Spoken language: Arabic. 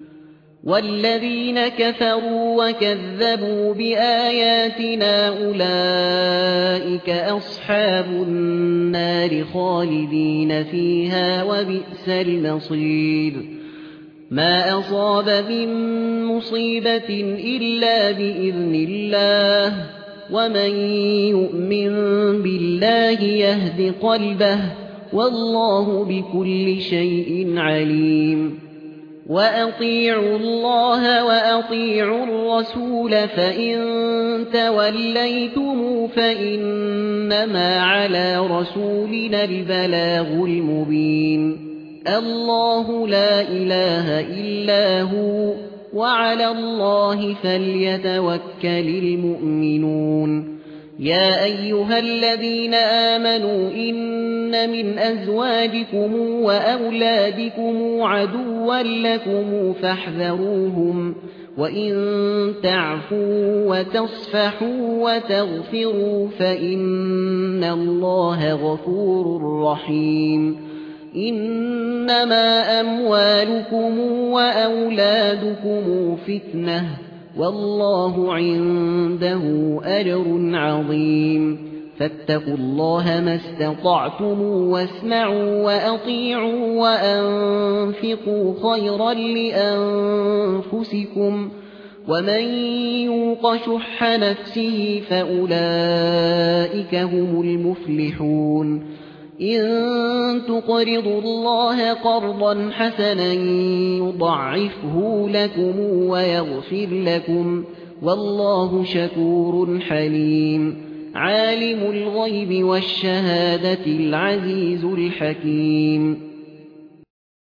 والذين كفروا وكذبوا بآياتنا أولئك أصحاب النار خالدين فيها وبئس المصير ما أصاب من مصيبة إلا بإذن الله ومن يؤمن بالله يهد قلبه والله بكل شيء عليم وأطيعوا الله وأطيعوا الرسول فإن توليتم فإنما على رسولنا البلاغ المبين الله لا إله إلا هو وعلى الله فليتوكل المؤمنون يا أيها الذين آمنوا إن من أزواجكم وأولادكم عدوا لكم فاحذروهم وإن تعفوا وتصفحوا وتغفروا فإن الله غفور رحيم إنما أموالكم وأولادكم فتنة والله عنده أجر عظيم فاتقوا الله ما استطعتم واسمعوا وأطيعوا وأنفقوا خيرا لأنفسكم ومن يوق شح نفسه فأولئك هم المفلحون إن تقرضوا الله قرضا حسنا يضعفه لكم ويغفر لكم والله شكور حليم عالم الغيب والشهادة العزيز الحكيم